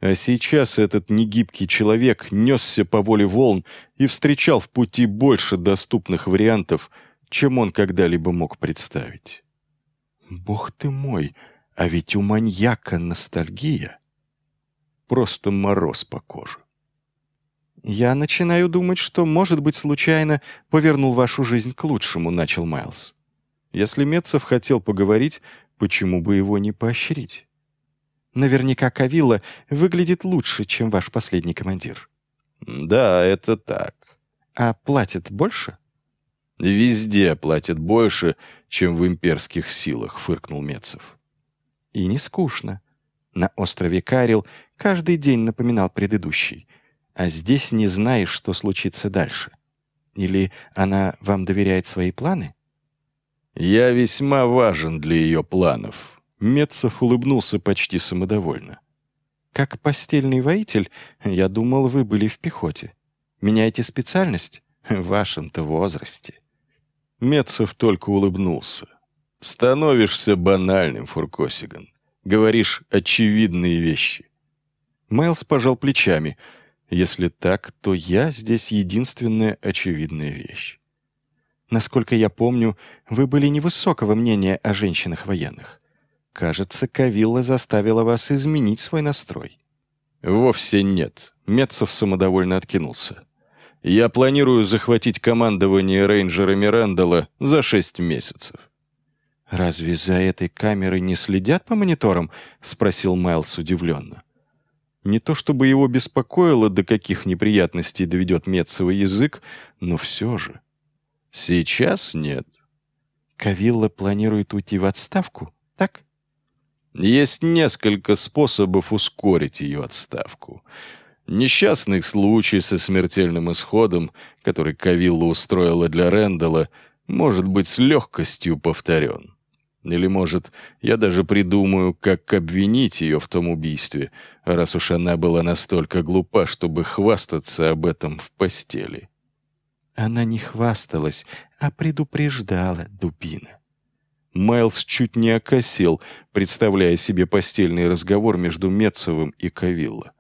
А сейчас этот негибкий человек несся по воле волн и встречал в пути больше доступных вариантов, чем он когда-либо мог представить. Бог ты мой, а ведь у маньяка ностальгия. Просто мороз по коже. «Я начинаю думать, что, может быть, случайно повернул вашу жизнь к лучшему», — начал Майлз. Если Метцов хотел поговорить, почему бы его не поощрить? Наверняка Кавилла выглядит лучше, чем ваш последний командир. Да, это так. А платит больше? Везде платят больше, чем в имперских силах, фыркнул Метцов. И не скучно. На острове Карил каждый день напоминал предыдущий. А здесь не знаешь, что случится дальше. Или она вам доверяет свои планы? Я весьма важен для ее планов. Метцов улыбнулся почти самодовольно. Как постельный воитель, я думал, вы были в пехоте. Меняете специальность? В вашем-то возрасте. Метцов только улыбнулся. Становишься банальным, Фуркосиган. Говоришь очевидные вещи. Майлз пожал плечами. Если так, то я здесь единственная очевидная вещь. Насколько я помню, вы были невысокого мнения о женщинах-военных. Кажется, Кавилла заставила вас изменить свой настрой. Вовсе нет. Метцов самодовольно откинулся. Я планирую захватить командование рейнджерами Рэндалла за 6 месяцев. «Разве за этой камерой не следят по мониторам?» — спросил Майлз удивленно. Не то чтобы его беспокоило, до каких неприятностей доведет Метцова язык, но все же. Сейчас нет. Кавилла планирует уйти в отставку, так? Есть несколько способов ускорить ее отставку. Несчастный случай со смертельным исходом, который Кавилла устроила для Рэндалла, может быть с легкостью повторен. Или, может, я даже придумаю, как обвинить ее в том убийстве, раз уж она была настолько глупа, чтобы хвастаться об этом в постели. Она не хвасталась, а предупреждала, дубина. Майлз чуть не окосел, представляя себе постельный разговор между Метцовым и Кавилло.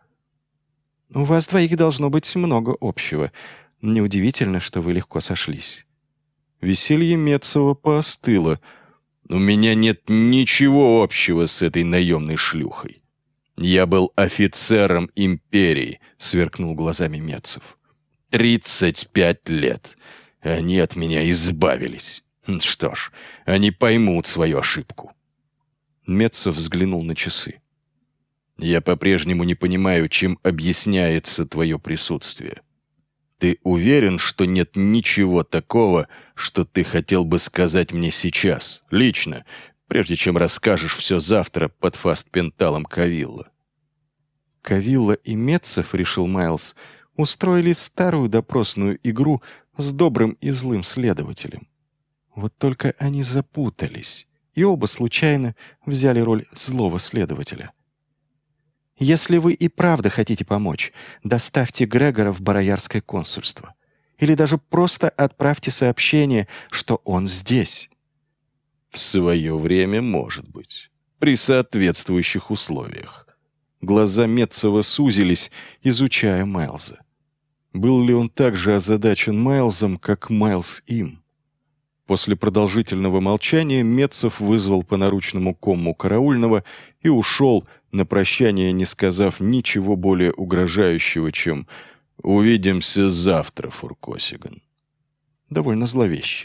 «У вас двоих должно быть много общего. Неудивительно, что вы легко сошлись». Веселье Метцова поостыло. «У меня нет ничего общего с этой наемной шлюхой. Я был офицером империи», — сверкнул глазами Метцов. 35 лет. Они от меня избавились. Что ж, они поймут свою ошибку». Метцов взглянул на часы. «Я по-прежнему не понимаю, чем объясняется твое присутствие. Ты уверен, что нет ничего такого, что ты хотел бы сказать мне сейчас, лично, прежде чем расскажешь все завтра под фастпенталом Кавилла?» Кавилла и Метцов, решил Майлз, устроили старую допросную игру с добрым и злым следователем. Вот только они запутались, и оба случайно взяли роль злого следователя. «Если вы и правда хотите помочь, доставьте Грегора в Бароярское консульство. Или даже просто отправьте сообщение, что он здесь». «В свое время, может быть, при соответствующих условиях». Глаза Метцова сузились, изучая Майлза. Был ли он так же озадачен Майлзом, как Майлз им? После продолжительного молчания Метцов вызвал по наручному комму караульного и ушел, на прощание не сказав ничего более угрожающего, чем «Увидимся завтра, Фуркосиган». Довольно зловеще.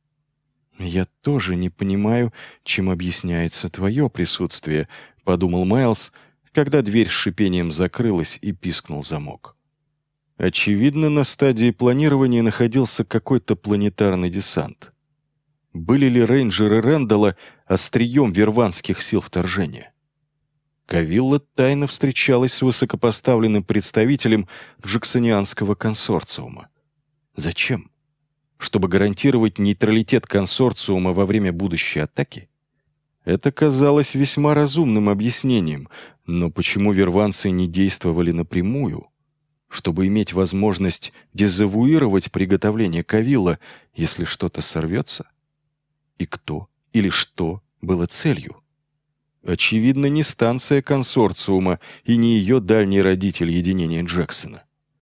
«Я тоже не понимаю, чем объясняется твое присутствие», — подумал Майлз, когда дверь с шипением закрылась и пискнул замок. Очевидно, на стадии планирования находился какой-то планетарный десант. Были ли рейнджеры Рэндалла острием верванских сил вторжения? Кавилла тайно встречалась с высокопоставленным представителем Джексонианского консорциума. Зачем? Чтобы гарантировать нейтралитет консорциума во время будущей атаки? Это казалось весьма разумным объяснением, но почему верванцы не действовали напрямую, чтобы иметь возможность дезавуировать приготовление Кавилла, если что-то сорвется? И кто или что было целью? Очевидно, не станция консорциума и не ее дальний родитель единения Джексона.